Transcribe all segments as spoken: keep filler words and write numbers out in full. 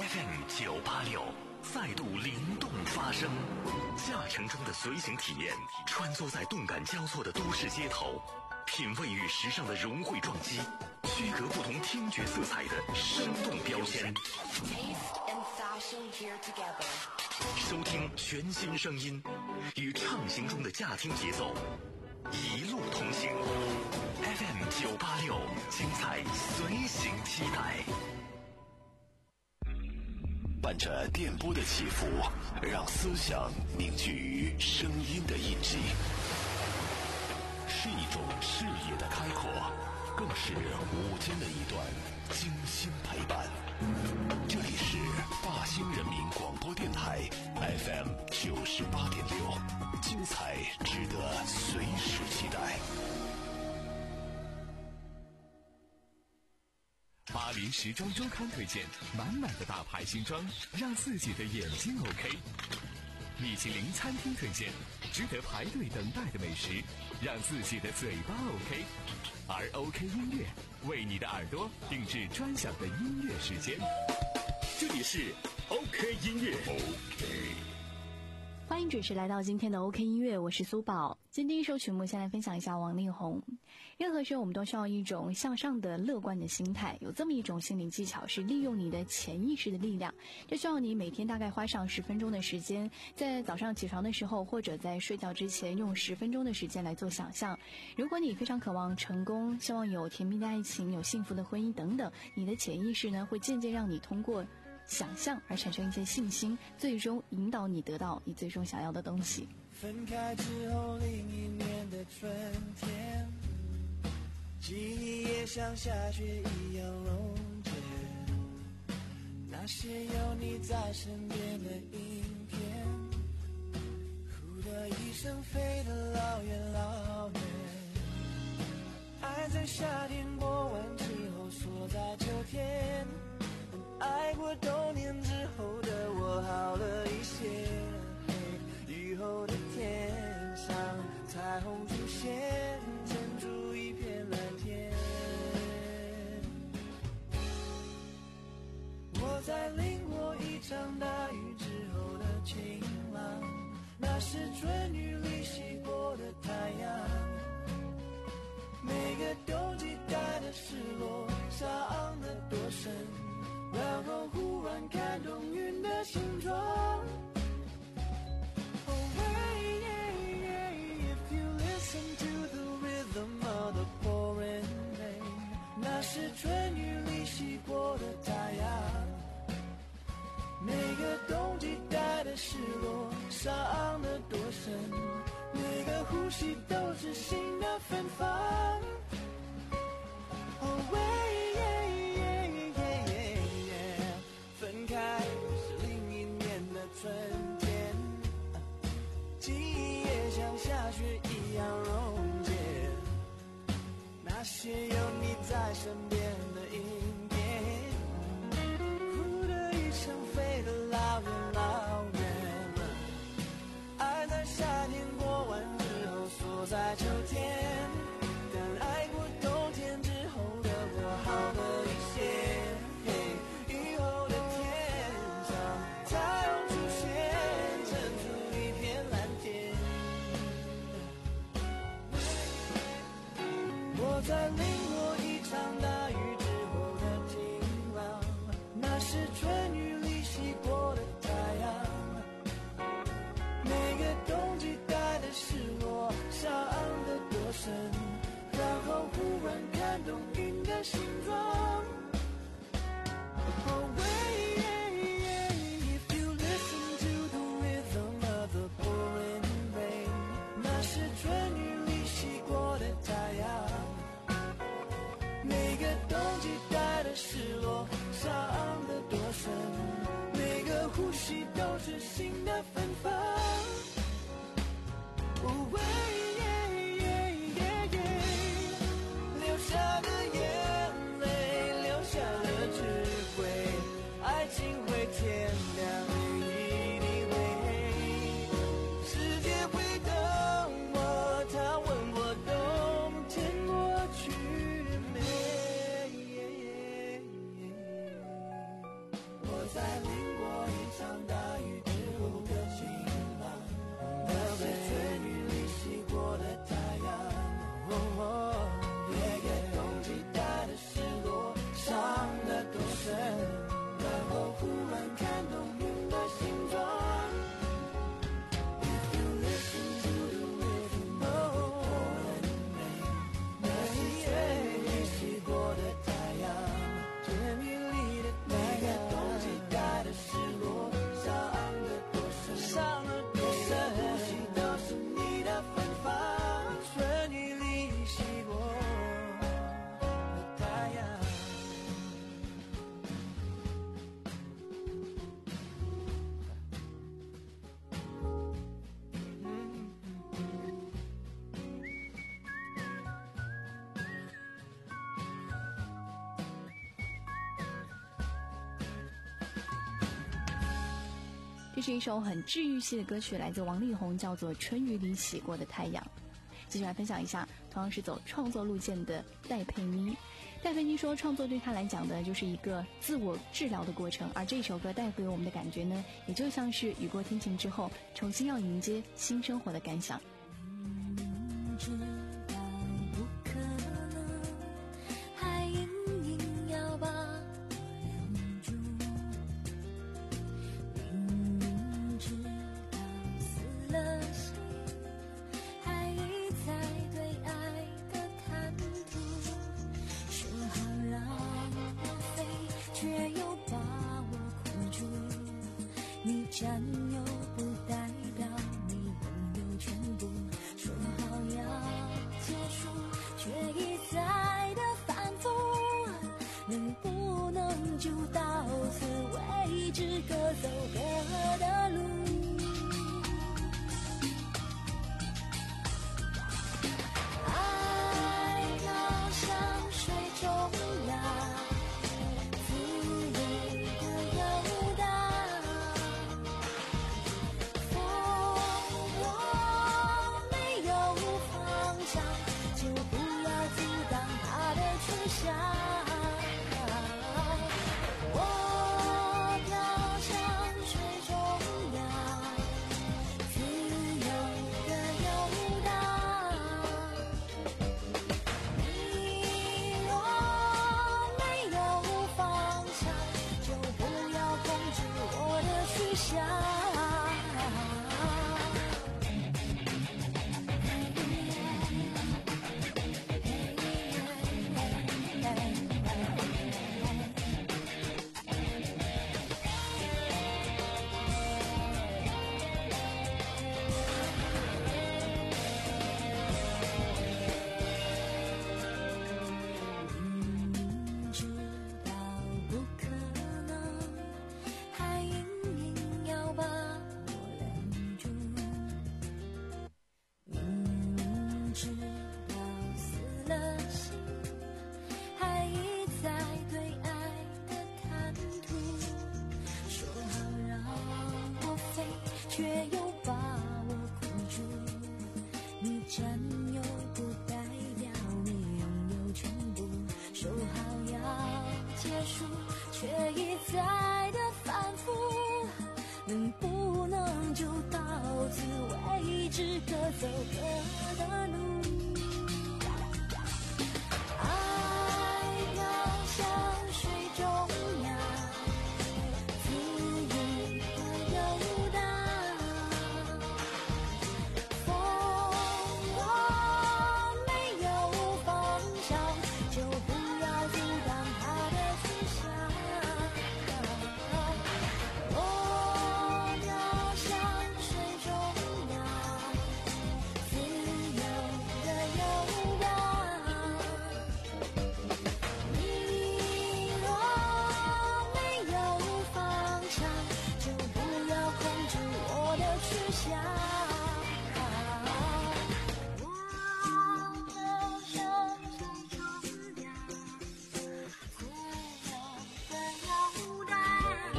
F M 九八六再度灵动发声，驾乘中的随行体验，穿梭在动感交错的都市街头，品味与时尚的融汇撞击，区隔不同听觉色彩的生动标签。收听全新声音，与畅行中的驾听节奏，一路同行。F M 九八六，精彩随行期待。伴着电波的起伏，让思想凝聚于声音的印记，是一种视野的开阔，更是午间的一段精心陪伴。这里是大兴人民广播电台 F M 九十八点六，精彩值得随时期待。 巴黎时装周刊推荐满满的大牌新装，让自己的眼睛 OK。米其林餐厅推荐值得排队等待的美食，让自己的嘴巴 OK。而 OK 音乐为你的耳朵定制专享的音乐时间。这里是 OK 音乐 OK。 欢迎准时来到今天的 OK 音乐，我是苏宝。今天第一首曲目先来分享一下王力宏。任何时候我们都需要一种向上的乐观的心态，有这么一种心理技巧，是利用你的潜意识的力量。这需要你每天大概花上十分钟的时间，在早上起床的时候或者在睡觉之前用十分钟的时间来做想象。如果你非常渴望成功，希望有甜蜜的爱情，有幸福的婚姻等等，你的潜意识呢会渐渐让你通过想象而产生一些信心，最终引导你得到你最终想要的东西。 分开之后另一年的春天，记忆也像下雪一样溶解，那些有你在身边的影片，呼的一声飞得老远老远，爱在夏天过完之后锁在秋天，爱过冬年之后的我好了一些，雨后的天上彩虹出现，撑出一片蓝天。我在淋过一场大雨之后的晴朗，那是春雨里洗过的太阳，每个冬季带的失落伤得多深，然后忽然看懂云的形状。Oh yeah, yeah, yeah, if you listen to the rhythm of the pouring rain， 那是春雨里洗过的太阳，每个冬季带的失落伤得多深，每个呼吸都是新的芬芳。Oh yeah, yeah，分开是另一年的春天，记忆也像下雪一样溶解，那些有你在身边的影片，呼的一声飞得老远老远，爱在夏天过完之后锁在秋天，但爱过冬天之后的我好了一些，我在淋过一场大雨之后的晴朗，那是春雨里洗过的太阳，每个冬季带的失落伤得多深，然后忽然看懂云的形状。Oh yeah, yeah, if you listen to the rhythm of the pouring rain， 那是春雨里洗过的太阳，每个冬季带的失落伤得多深，每个呼吸都是新的芬芳。Oh yeah, yeah, yeah, yeah， 流下的眼泪流下了智慧，爱情会天亮一定会黑，世界会等我，他问我冬天过去没，我在这是一首很治愈系的歌曲，来自王力宏，叫做《春雨里洗过的太阳》。继续来分享一下，同样是走创作路线的戴佩妮。戴佩妮说，创作对她来讲的就是一个自我治疗的过程，而这首歌带给我们的感觉呢，也就像是雨过天晴之后，重新要迎接新生活的感想。 明知道不可能，还硬硬要把我留住。明明知道死了心，还一再对爱的贪图。说好让我飞，却又把我困住。你占有不代表你拥有全部。说好要结束，却一再的反复，能不能就到此为止，各走各的路。爱要像水中呀，自由的游荡，风若没有方向，就不要阻挡它的去向。我飘向水中呀，自由的游荡。你若没有方向，就不要控制我的去向。明知道不可能，还硬硬要把我留住。明明知道死了心，还一再对爱的贪图。说好让我飞，却又把我困住。你占有不代表你拥有全部。说好要结束，却一再的反复，能不能就到此为止，各走各的路。爱要像水中呀，自由的游荡，风若没有方向，就不要阻挡它的去向。我飘向水中呀，自由的游荡。你若没有方向，就不要控制我的去向。我飘向水中呀，自由的游荡。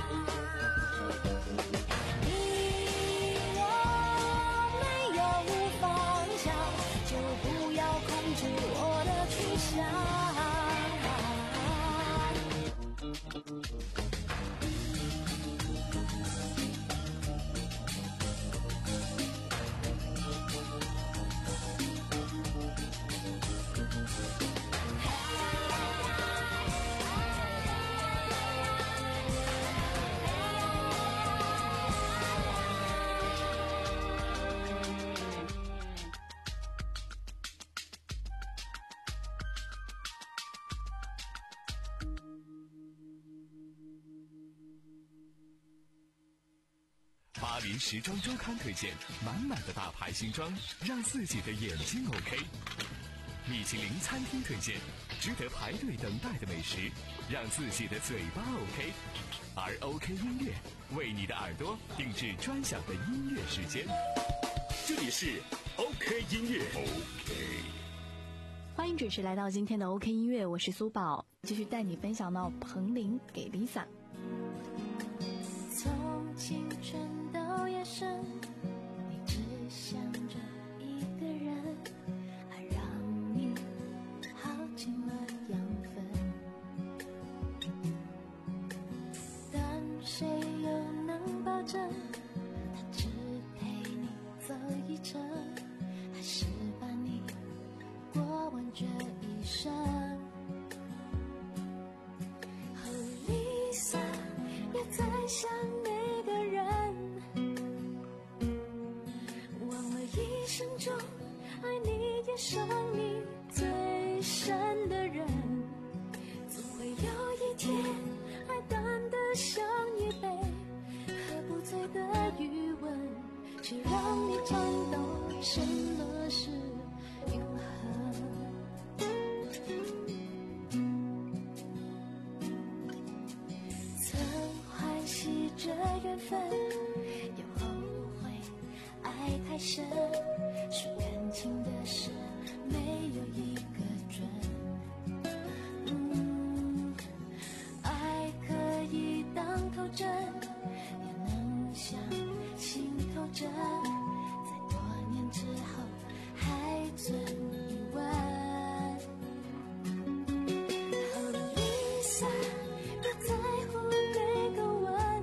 你若没有方向，就不要控制我的去向。 巴黎时装周刊推荐满满的大牌新装，让自己的眼睛 OK。米其林餐厅推荐值得排队等待的美食，让自己的嘴巴 OK。而 OK 音乐为你的耳朵定制专享的音乐时间。这里是 OK 音乐 OK。 欢迎准时来到今天的 OK 音乐，我是苏宝，继续带你分享到彭羚给 Lisa。 从青春的想每个人，忘了一生中爱你也伤你最深的人，总会有一天爱淡得像一杯喝不醉的余温，却让你尝到什么是永恒。曾欢喜这缘分，又后悔爱太深，说感情的事没有一个准。嗯，爱可以当头针，也能像心头针，在多年之后还存疑问。后离散，别在乎每个吻，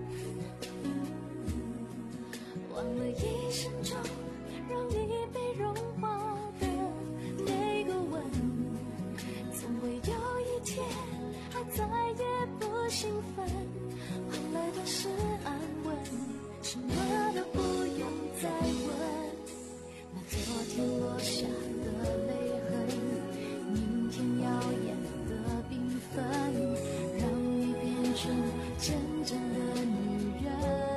忘了一生中让你被融化的每个吻，总会有一天爱再也不兴奋，换来的是安稳，什么都不用再问。那昨天落下的泪痕，明天耀眼的缤纷，让你变成真正的女人。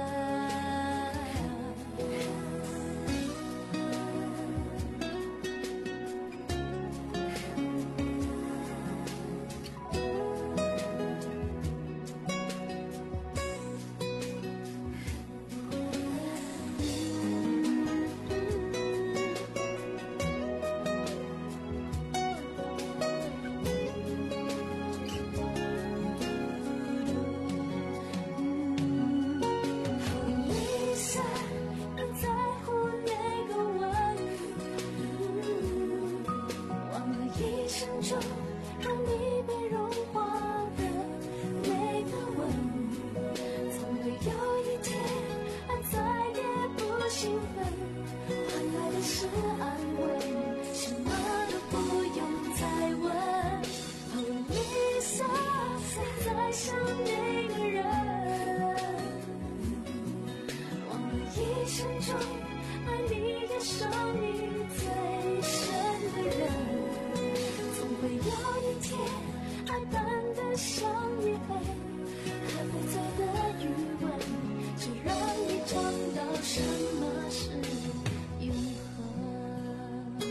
离散，别在乎那个吻，忘了一生中让你被融化的每个吻，总会有一天爱再也不兴奋，换来的是安稳，什么都不用再问。后离散，别再想那个人，忘了一生中爱你也伤你最深的人，总会有一天爱淡得像一杯喝不醉的余温，却让你尝到什么是永恒。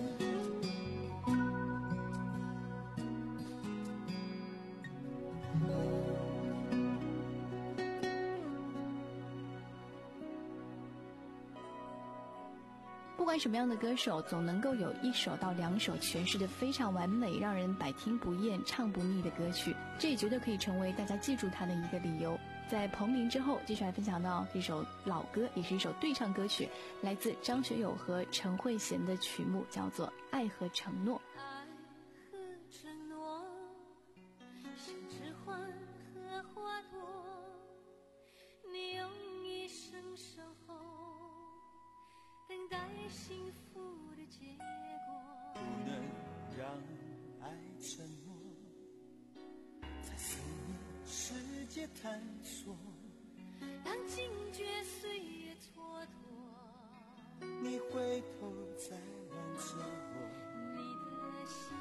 不管什么样的歌手，总能够有一首到两首诠释的非常完美，让人百听不厌、唱不腻的歌曲，这也绝对可以成为大家记住它的一个理由。在彭羚之后，继续来分享到这首老歌，也是一首对唱歌曲，来自张学友和陈慧娴的曲目，叫做《爱和承诺》。 爱和承诺，像指环和花朵，你用一生守候，等待幸福的结果。 不能让爱沉默，在思念世界探索。 当惊觉岁月蹉跎， 你回头再挽着我， 你的心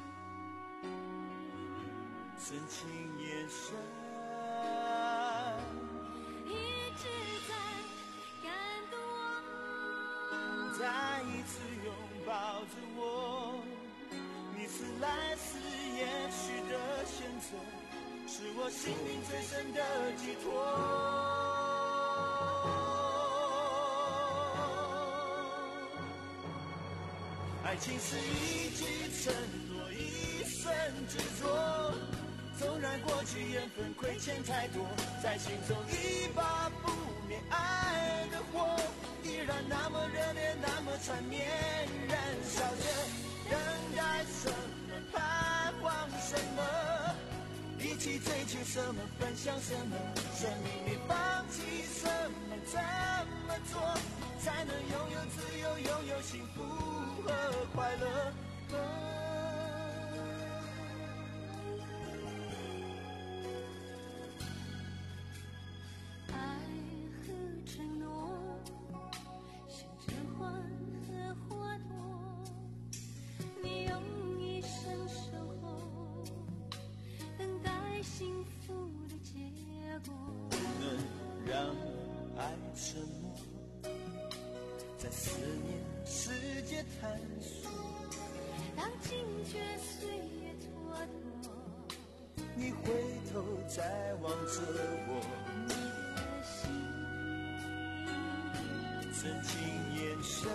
深情眼神一直在感动我。 再一次拥抱着我，你是来世也许的选择，是我心灵最深的寄托。爱情是一句承诺，一生执着，纵然过去缘分亏欠太多，在心中一把不灭爱的火，依然那么热烈，那么缠绵，燃烧着，等待什么，盼望什么，一起追求什么，分享什么，生命里放弃什么，怎么做才能拥有自由，拥有幸福和快乐。 爱让爱沉默，在思念世界探索。 当惊觉岁月蹉跎， 你回头再望着我， 你的心深情眼神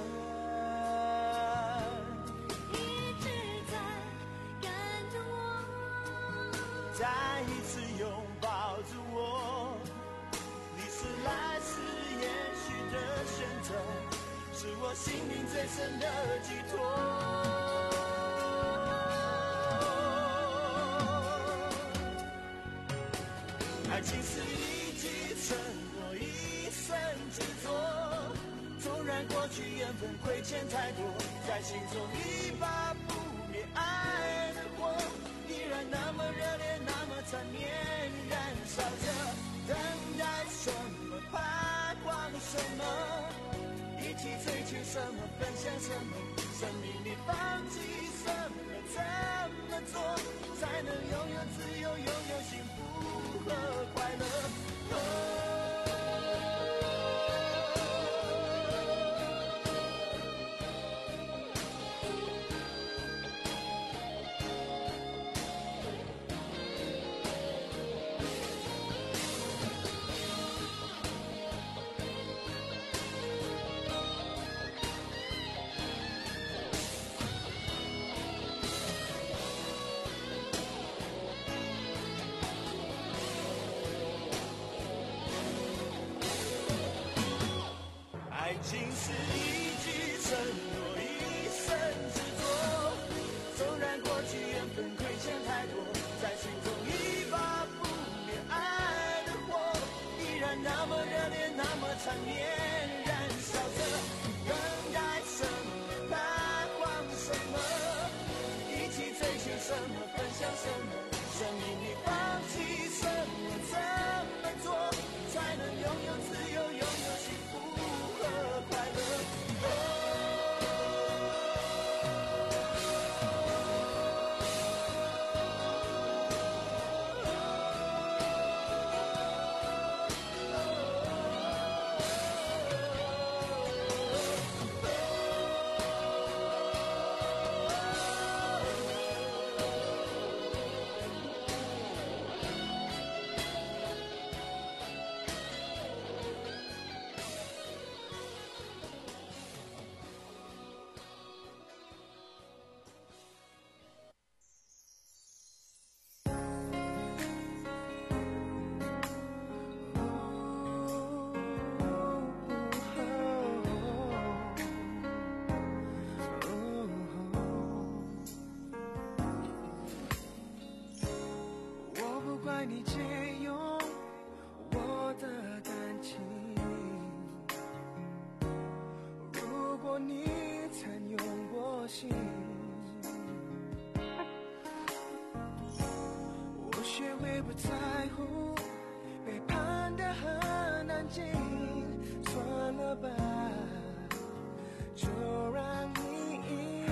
一直在感动我， 再一次拥抱着我。你是来自延续的选择，是我心灵最深的寄托。爱情是一句承诺，一生执着。纵然过去缘分亏欠太多，在心中一把不灭爱的火，依然那么热烈，那么缠绵，燃烧着。等待什么，盼望什么，一起追求什么，分享什么，生命里放弃什么，怎么做才能拥有自由，拥有幸福和快乐。哦爱情是一句承诺，一生执着。纵然过去缘分亏欠太多，在心中一把不灭爱的火，依然那么热烈，那么缠绵，燃烧着。等待什么，盼望什么，一起追求什么，分享什么，生命里放弃什么，怎么做才能拥有自由，拥有幸福和快乐。你借用我的感情，如果你曾用过心，我学会不在乎，背叛的很难禁，算了吧，就让你赢。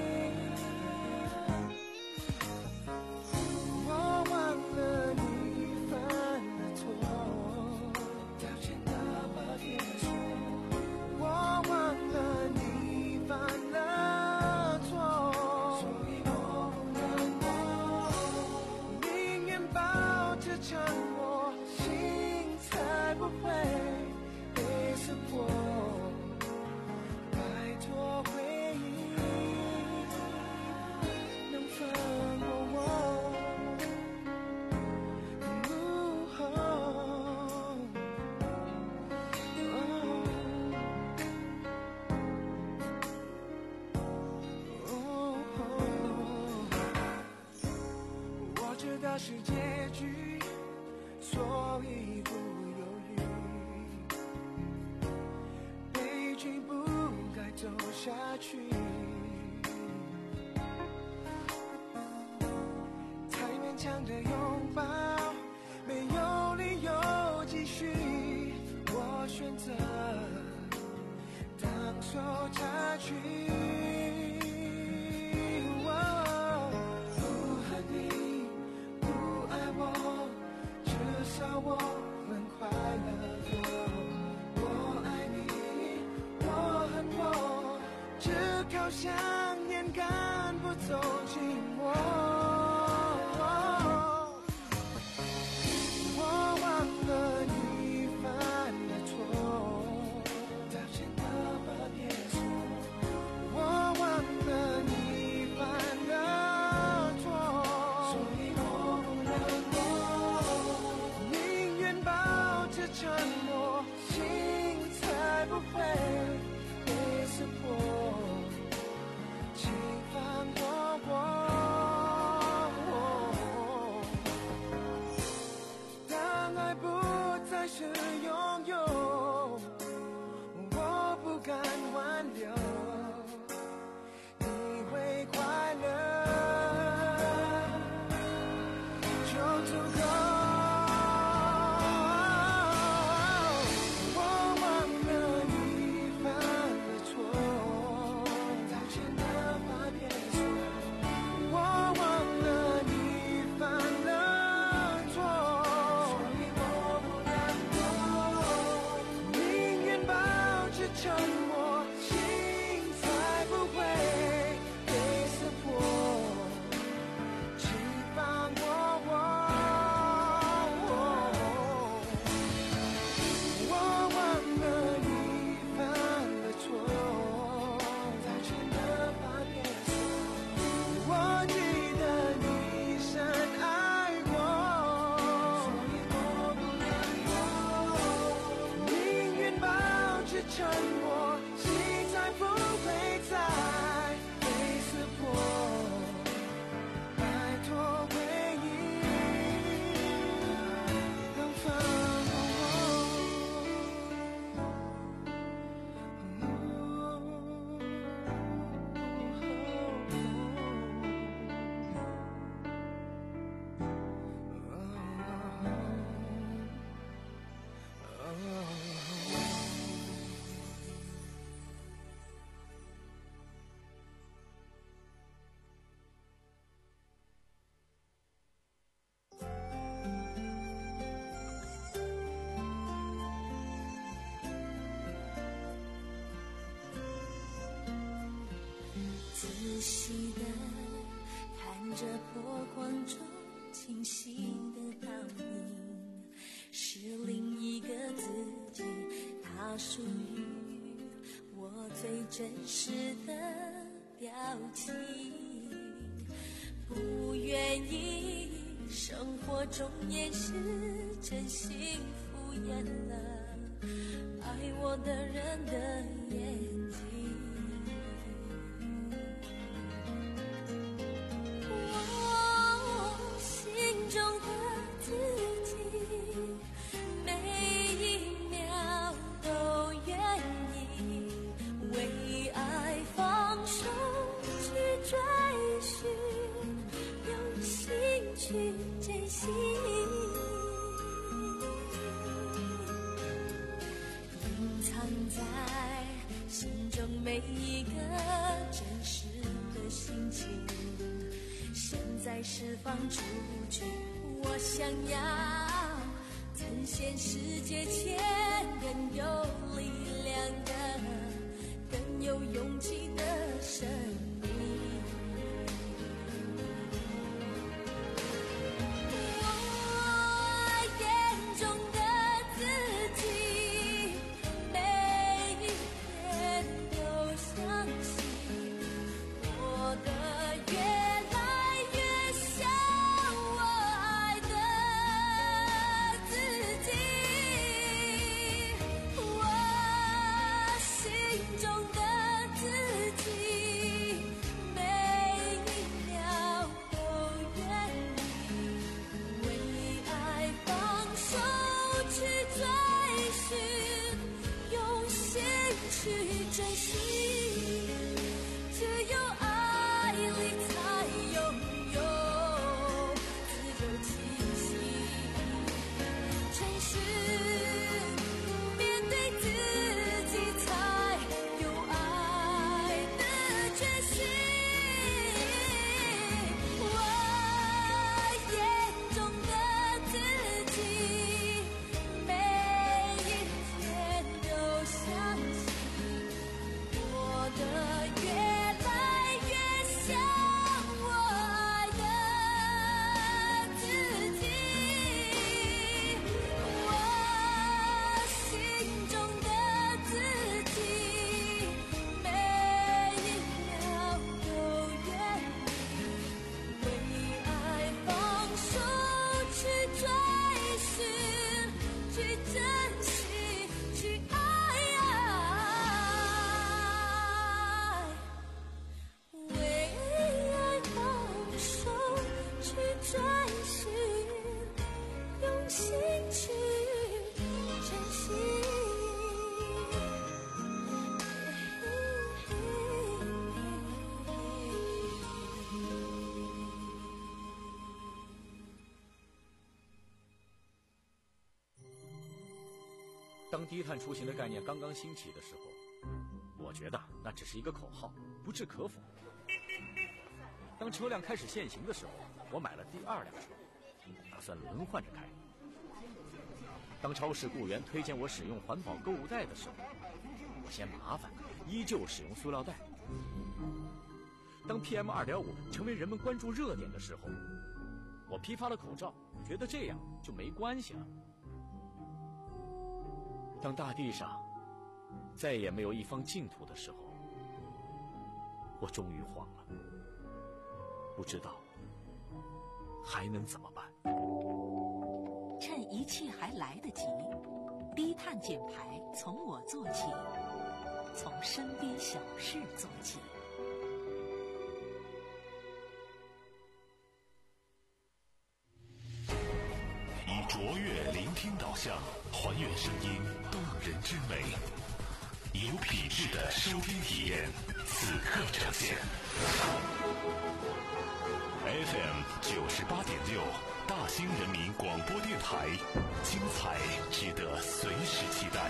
我忘了你强我心才不会被撕破，拜托回忆能放过我。我知道是结局，所以不犹豫，悲剧不该走下去，太勉强的拥抱，没有理由继续，我选择当手插曲。我们快乐。 走进我。我忘了你犯的错，道歉的把别说。我忘了你犯的错，所以我不难过，宁愿保持沉默，心才不会被撕破。请放过我。当爱不再是拥有，我不敢挽留，你会快乐就足够。我忘了你犯的错，道歉的话别说。我忘了你犯了错，所以我不难过，宁愿保持沉默，心才不会被撕破。请放过我。我忘了你犯的错，道歉的话别说。我记得你深爱过，所以我不难过，宁愿保持沉默，心才不会再被撕破。拜托回忆，能放过仔细地看着波光中清晰的倒影，是另一个自己，它属于我最真实的表情。不愿意生活中掩饰真心敷衍了爱我的人的眼睛。我心中的自己，每一秒都愿意为爱放手去追寻，用心去珍惜。隐藏在心中每一个真实的心情，现在释放出去。我想要呈现世界前更有力量的、更有勇气的生命。我眼中的自己，每一天都相信我的越来越像我爱的自己。我心中的自己，每一秒都愿意为爱放手去追寻，用心去珍惜。只有爱里才拥有自由气息，诚实面对自己才有爱的决心。我眼中的自己，每一天都相信我当低碳出行的概念刚刚兴起的时候，我觉得那只是一个口号，不置可否。当车辆开始限行的时候，我买了第二辆车，打算轮换着开。当超市雇员推荐我使用环保购物袋的时候，我嫌麻烦，依旧使用塑料袋。当 P M 二点五 成为人们关注热点的时候，我批发了口罩，觉得这样就没关系了。当大地上再也没有一方净土的时候，我终于慌了，不知道还能怎么办。 趁一切还来得及，低碳减排从我做起，从身边小事做起。 以卓越聆听导向，还原声音动人之美，以有品质的收听体验，此刻呈现。F M 九十八点六，大兴人民广播电台，精彩值得随时期待。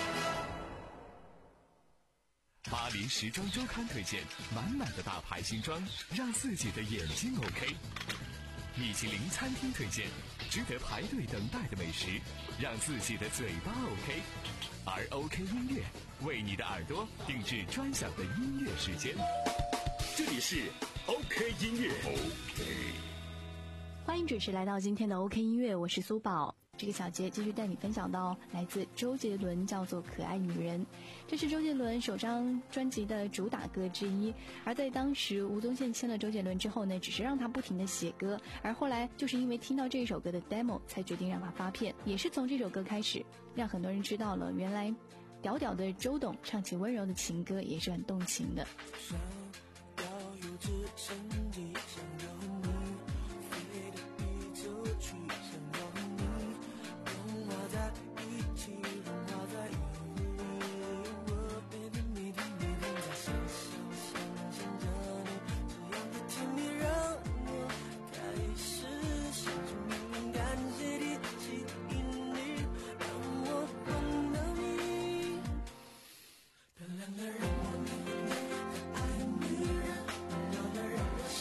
巴黎时装周刊推荐满满的大牌新装，让自己的眼睛 OK。米其林餐厅推荐值得排队等待的美食，让自己的嘴巴 OK。而 OK 音乐为你的耳朵定制专享的音乐时间。这里是 OK 音乐。OK。 欢迎准时来到今天的 OK 音乐，我是苏宝。这个小节继续带你分享到来自周杰伦，叫做《可爱女人》，这是周杰伦首张专辑的主打歌之一。而在当时吴宗宪签了周杰伦之后呢，只是让他不停的写歌，而后来就是因为听到这首歌的 demo 才决定让他发片。也是从这首歌开始，让很多人知道了原来屌屌的周董唱起温柔的情歌也是很动情的。 想要有直升机，想要你飞得比出去，想要你融化在一起，融化在一起。我每天每天每天在想想想想着你，这样的甜蜜让我开始想着明感谢你吸引力，让我碰到你。漂亮的人，可爱女人，温柔的人。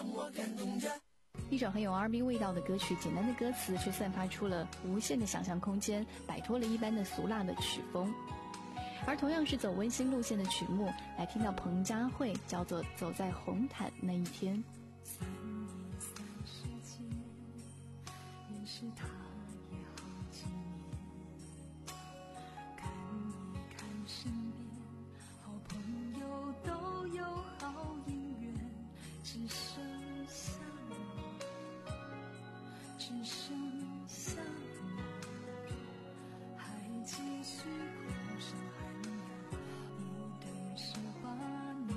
让我感动着。 一首很有 R and B 味道的歌曲，简单的歌词却散发出了无限的想象空间，摆脱了一般的俗辣的曲风。而同样是走温馨路线的曲目，来听到彭佳慧叫做《走在红毯那一天》。 三年三十几年，认识他也好几年，看一看身边好朋友都有好姻缘，只剩下我，只剩下我，还继续苦守寒窑，一对十八年。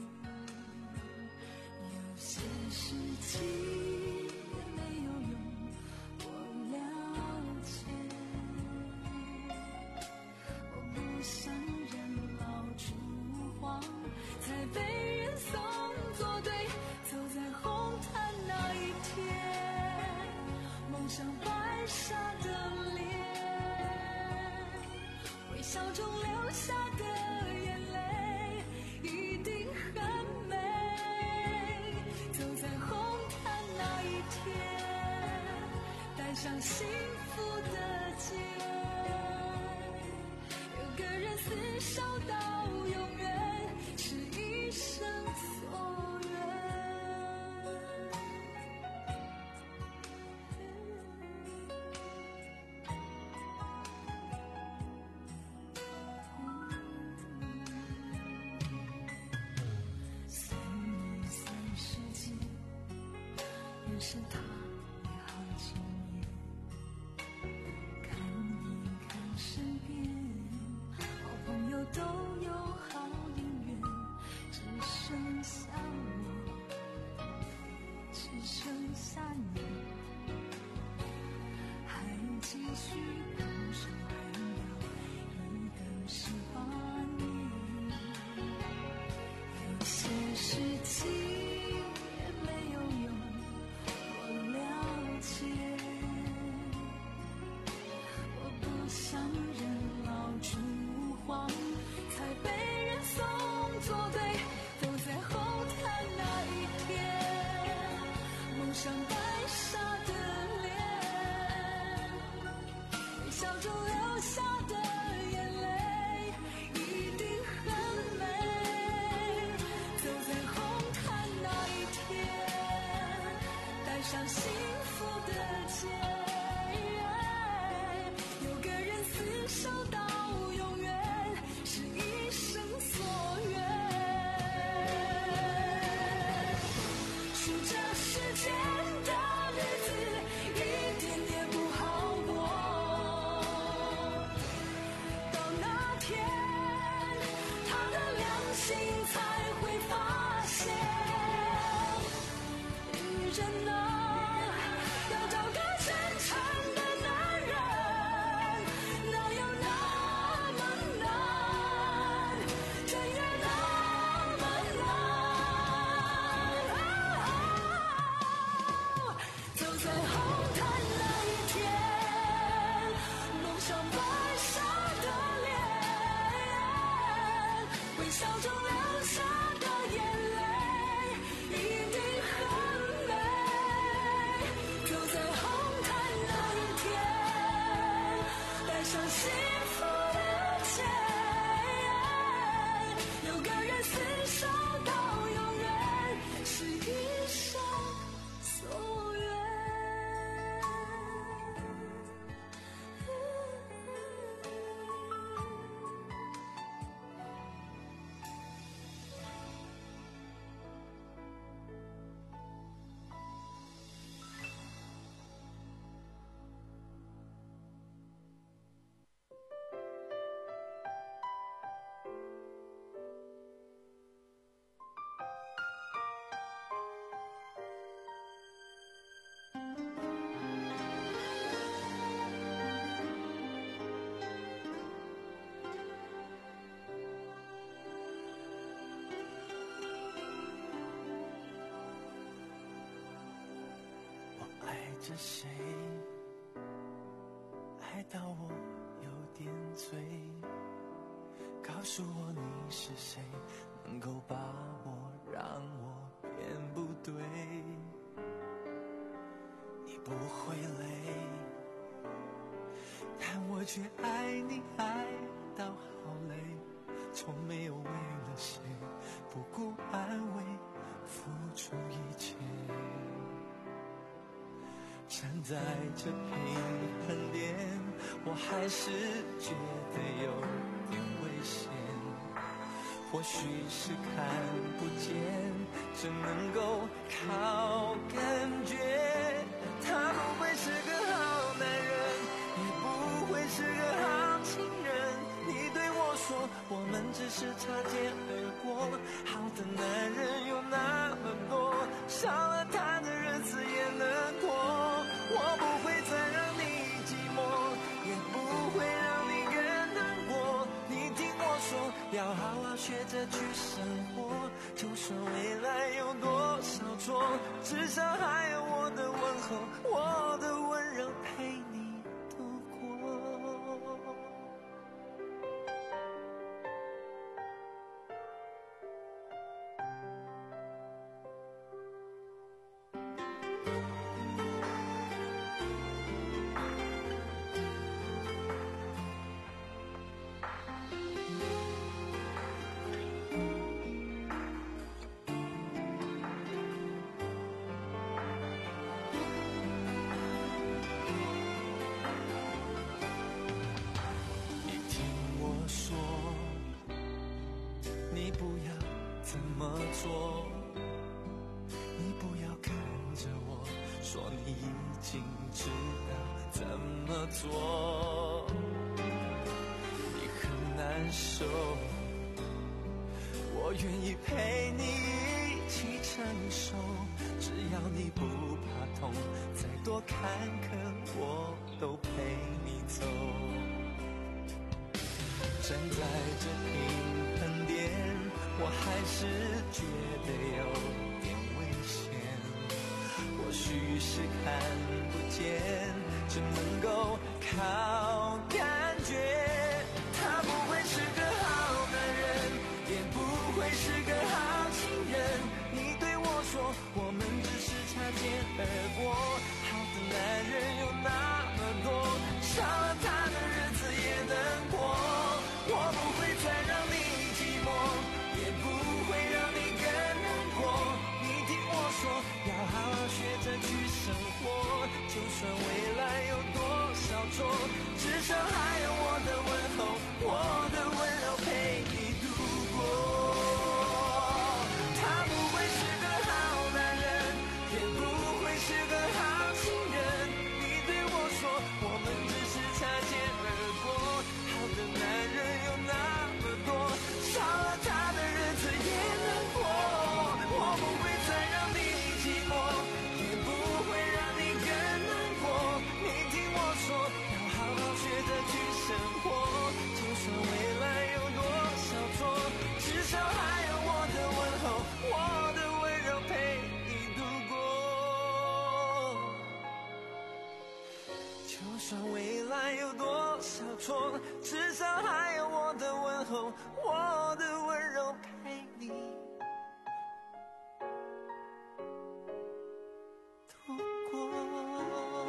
有些事情也没有用，我了解，我不想人老珠黄，才被人送作对。走在红毯那一天，梦想白纱的脸，微笑中流下的眼泪一定很美。走在红毯那一天，带上幸福的结，有个人厮守到永远，是一生所愿。三年三十几，认识他也好几年，看一看身边好朋友都有好姻缘，只剩下我，只剩下你，还继续苦守寒窑，一等十八年。有些事情也没有用，我了解，我不想人老珠黄，才被人送作对。走在红毯那一天，梦想白纱的脸，微笑中流下的眼泪一定很美。走在红毯那一天，带上幸福的结，有个人厮守到永远，是一生所愿。数着时间的日子，一点也不好过，到那天他的良心才会发现，女人啊，要找个真诚的男人，哪有那么难，真也那么难。走在红毯那一天，梦想白纱的脸，微笑中流下的眼泪一定很美。走在红毯那一天，带上幸福的结，有个人厮守到永远，是一生所愿。 我爱着谁，爱到我有点醉，告诉我你是谁，能够把我让我变不对。 不会累，但我却爱你爱到好累，从没有为了谁不顾安危付出一切。站在这平衡点，我还是觉得有点危险。或许是看不见，只能够靠感觉。他不会是个好男人，也不会是个好情人。你对我说，我们只是擦肩而过。好的男人有那么多，少了他的日子也难过。我不会再让你寂寞，也不会让你更难过。你听我说，要好好学着去生活，就算未来有多少错，至少还有我的问候，我的温柔陪你度过。你不要这么做，你不要看着我说你已经知道怎么做。你很难受，我愿意陪你一起承受，只要你不怕痛，再多坎坷我都陪你走。站在这平衡点，我还是觉得有点危险。或许是看不见，只能够靠感觉。他不会是个好男人，也不会是个好情人。你对我说，我们只是擦肩而过。好的男人有那么多，少了他的日子也难过。我不会再让你寂寞，也不会让你更难过。你听我说，要好好学着去生活，就算未来有多少错，至少还有我的问候，我的温柔陪你度过。他不会是个好男人，也不会是个好情人。你对我说，我们只是擦肩而过。好的男人有那么多，少了他的日子也难过。我不会再让你寂寞，也不会让你更难过。你听我说，要好好学着去生活，就算未来有多少错，至少还有我的问候，我的温柔陪你度过。就算未来有多少错，至少还有我的问候，我的温柔陪你度过。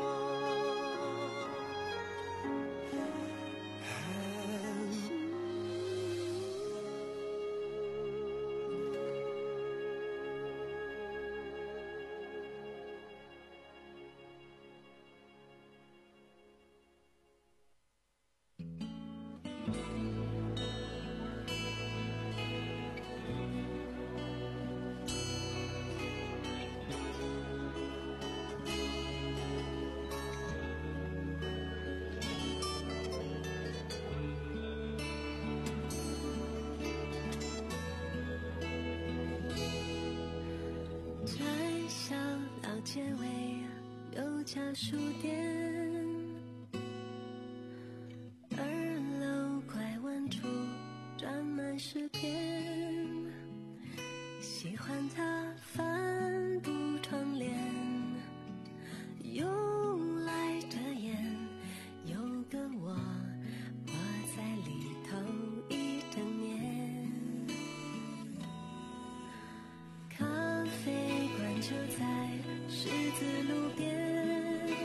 在小老街尾有家书店，二楼拐弯处专卖诗篇，喜欢它帆布窗帘，用来遮掩，有个我，我在里头一整年。咖啡馆就在十字路边，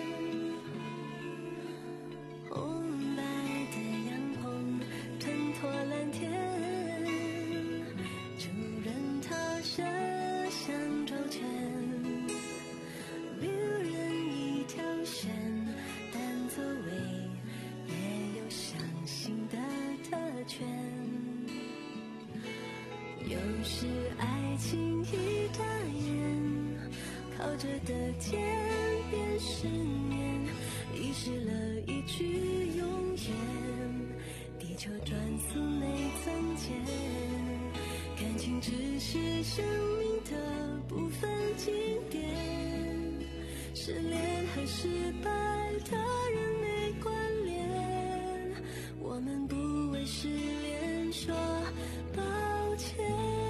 靠着的肩边十年，遗失了一句永远。地球转速没增减，感情只是生命的部分经典。失恋和失败的人没关联，我们不为失恋说抱歉。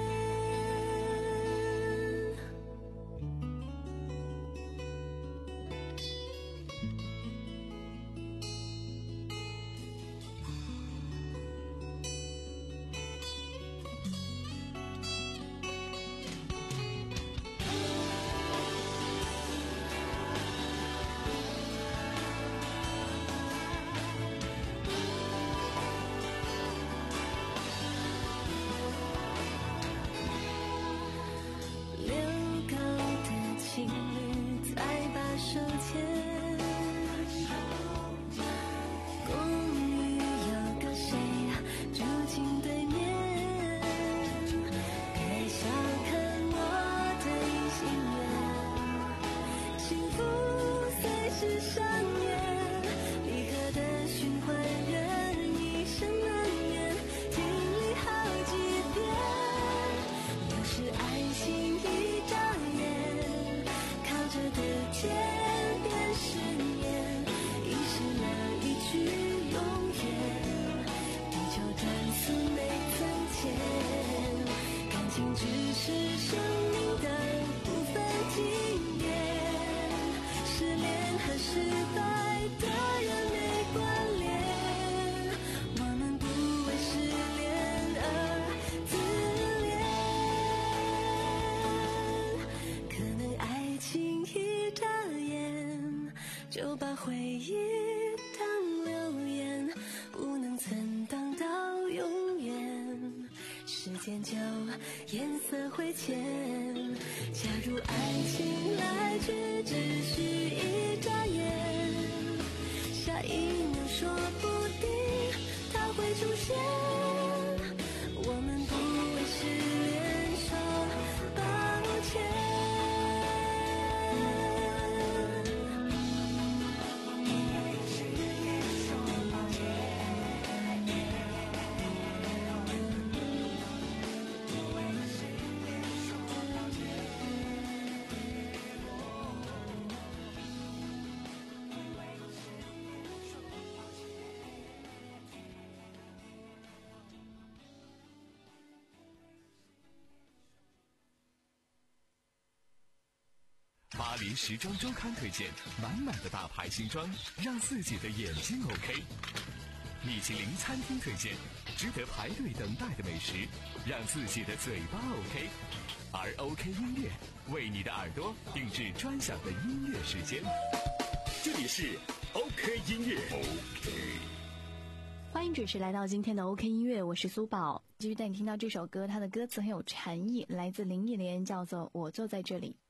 就把回忆当留言，不能存档到永远。时间就颜色会浅，假如爱情来去只需一眨眼，下一秒说不定它会出现。我们不为失恋说抱歉。 巴黎时装周刊推荐满满的大牌新装，让自己的眼睛 OK。米其林餐厅推荐值得排队等待的美食，让自己的嘴巴 OK。而 OK 音乐为你的耳朵定制专享的音乐时间。这里是 OK 音乐 OK。 欢迎准时来到今天的 OK 音乐，我是苏宝。继续带你听到这首歌，它的歌词很有禅意，来自林忆莲，叫做《我坐在这里》。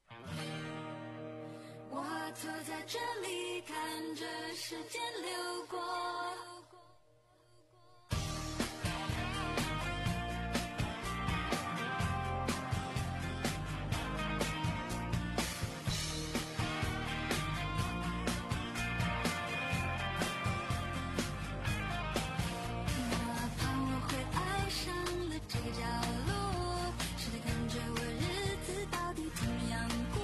我坐在这里，看着时间流过。哪怕我会爱上了这个角落，谁在看着我日子到底怎么样过？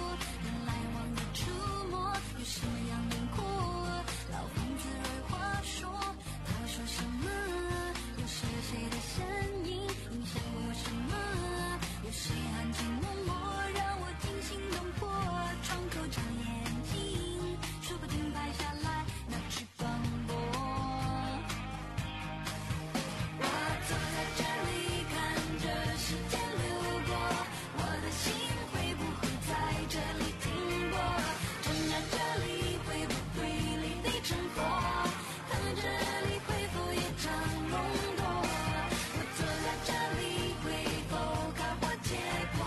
有什么样轮廓？老房子二话说，他说什么？有谁谁的身影影响我什么？有谁安静默默让我惊心动魄？窗口长眼睛，说不定拍下来那只广播。我坐在这里，看着时间流过，我的心会不会在这里停泊？站在这里会不会离地成佛？看着这里会否也长梦多？我坐在这里会否开花结果？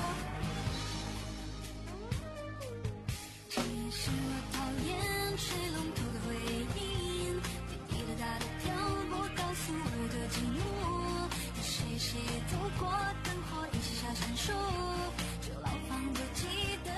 其实我讨厌吹龙头的回音，滴滴答答的挑拨告诉我的寂寞。有谁谁走过灯火一起小闪烁，就牢房都记得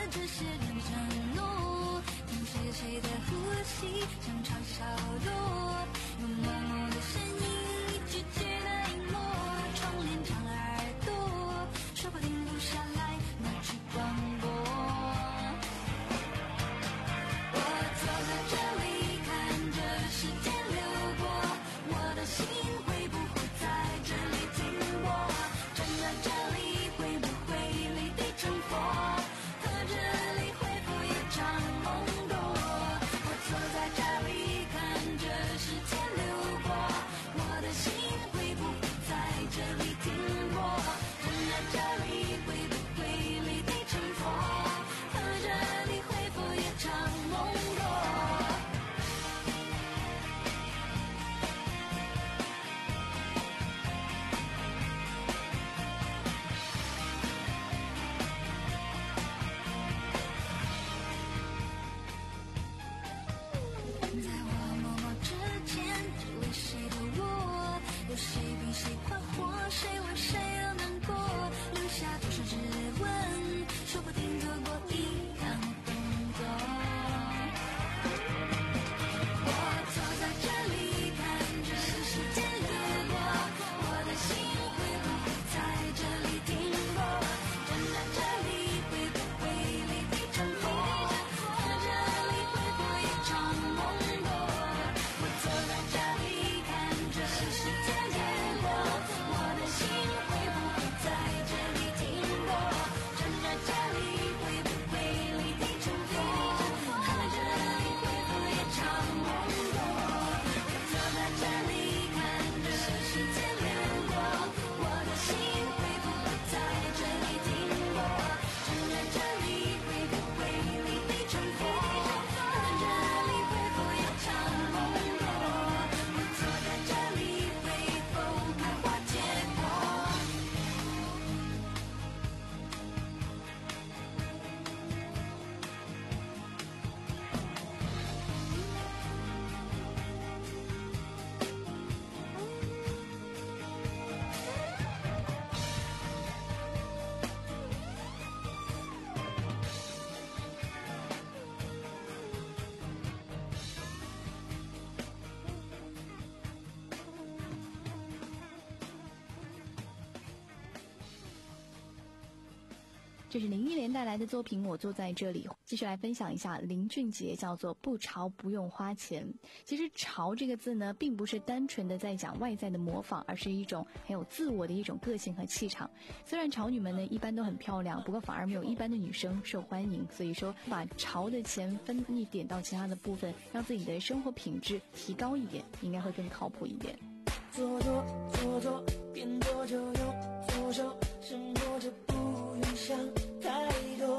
这是林忆莲带来的作品《我坐在这里》。继续来分享一下林俊杰，叫做不潮不用花钱。其实潮这个字呢，并不是单纯的在讲外在的模仿，而是一种很有自我的一种个性和气场。虽然潮女们呢一般都很漂亮，不过反而没有一般的女生受欢迎，所以说把潮的钱分一点到其他的部分，让自己的生活品质提高一点，应该会更靠谱一点。 左左左左，边做就用左手，生活着不用想太多。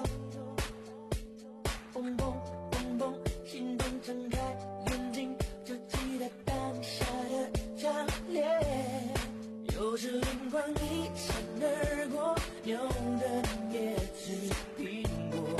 蹦蹦蹦蹦，心动睁开眼睛，就期待当下的强烈。有时灵光一闪而过，牛人也吃苹果。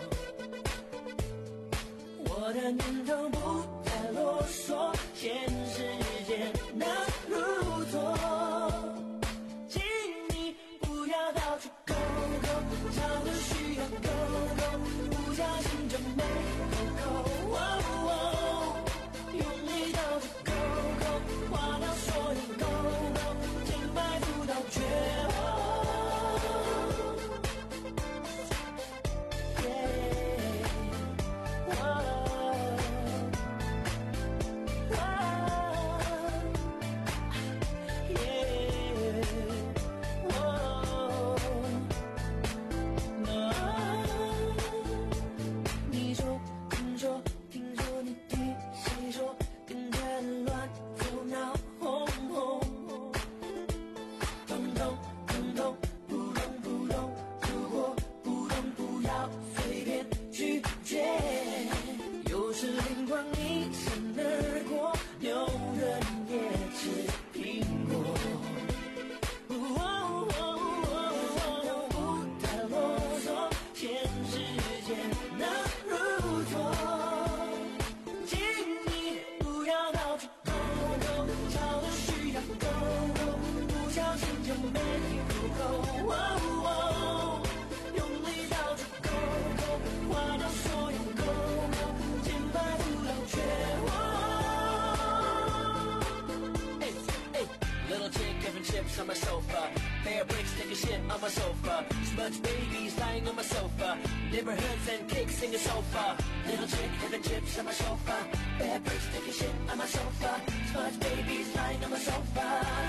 我的念头不太啰嗦，现实间难如错，请你不要到处勾勾，潮流需要勾勾，不小心就没勾勾。哦哦，用力到处勾勾，花掉所有勾勾，千百步到绝望。On my sofa, bare bricks take a shit on my sofa. Smudge babies lying on my sofa. Neighborhoods and kicks in the sofa. Little chick having chips on my sofa. Bare bricks take a shit on my sofa. Smudge babies lying on my sofa.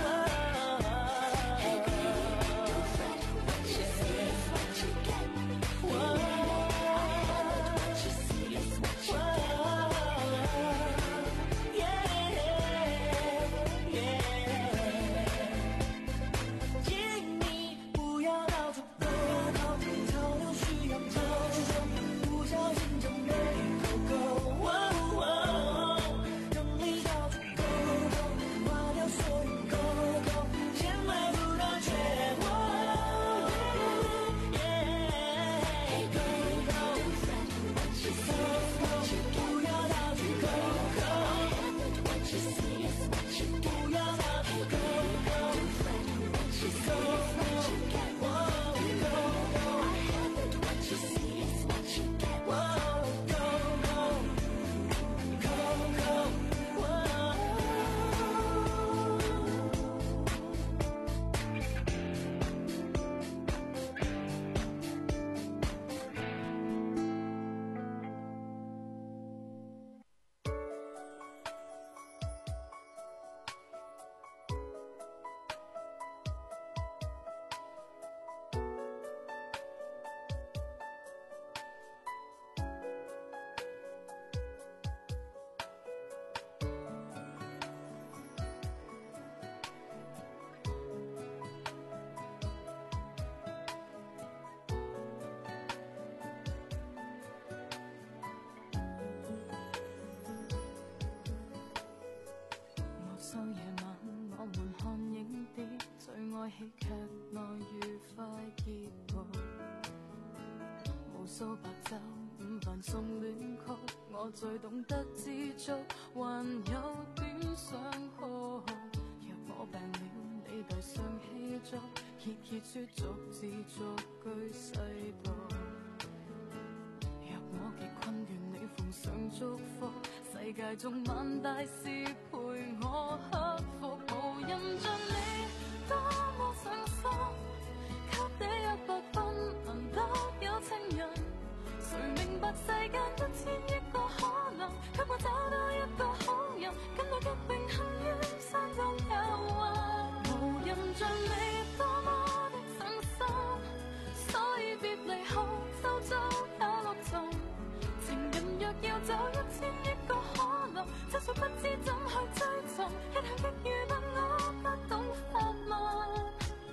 Hey baby, don't fret. What you see is what you get. Whoa. What you see is what you get. Yeah, yeah. 喜劇內愉快結局，無數白晝午飯送戀曲，我最懂得知足，還有點想哭。若我病了，你遞上氣燭，揭揭書逐字逐句細讀。若我極困，願你奉上祝福，世界中萬大事陪我克服，無人像你多麼上心，給你一百分，難得。 白世間一千億個可能，卻我找到一個好人，跟我極榮幸於山中有雲。無人像你多麼的上心，所以別離後周遭也綠重。情人若要走一千億個可能，就算不知怎去追尋，一向的愚笨我不懂發問。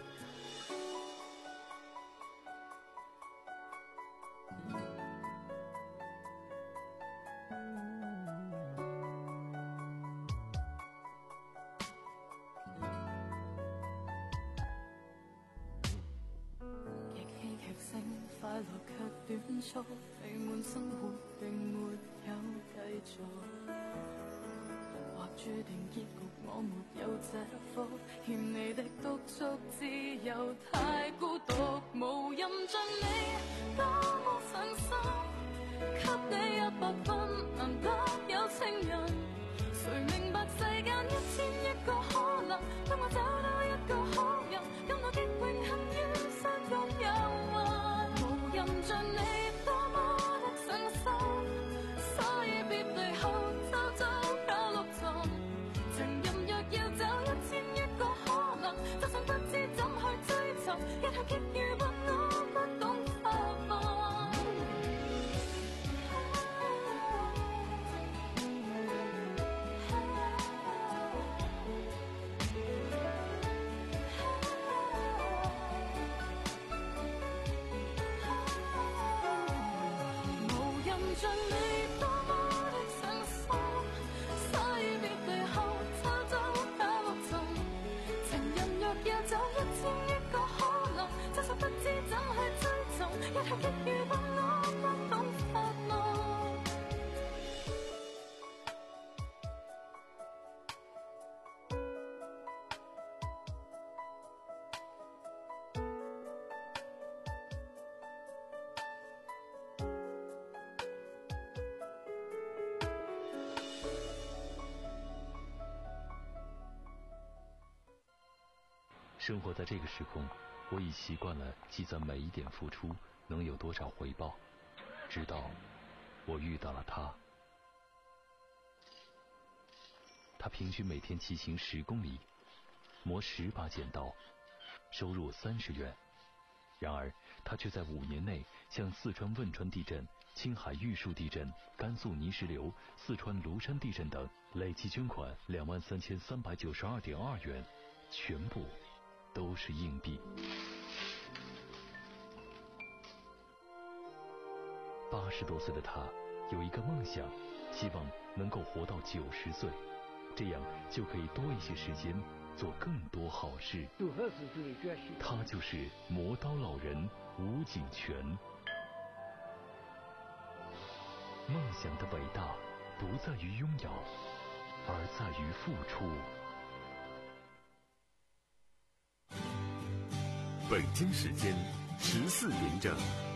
快樂卻短促，美滿生活並沒有繼續，或注定結局我沒有這福，欠你的督促只有太孤獨，無人像你多麼上心，給你一百分難得有情人，誰明白世間一千億個可能，當我找到一個好人，跟我極榮幸於山中有雲。像你多麼的上心，所以別離後周遭有綠重。情人若要走一千億個可能，就算不知怎去追尋，一向極愚笨我不懂發問。像你多麼的上心，所以別離後周遭有綠重。情人若要走一千億個可能，就算不知怎去追尋，一向極愚笨我不懂發問。 生活在这个时空，我已习惯了计算每一点付出能有多少回报，直到我遇到了他。他平均每天骑行十公里，磨十把剪刀，收入三十元。然而他却在五年内向四川汶川地震、青海玉树地震、甘肃泥石流、四川庐山地震等累计捐款两万三千三百九十二点二元，全部都是硬币。八十多岁的他有一个梦想，希望能够活到九十岁，这样就可以多一些时间做更多好事。他就是磨刀老人吴景全。梦想的伟大不在于拥有，而在于付出。 北京时间十四点整。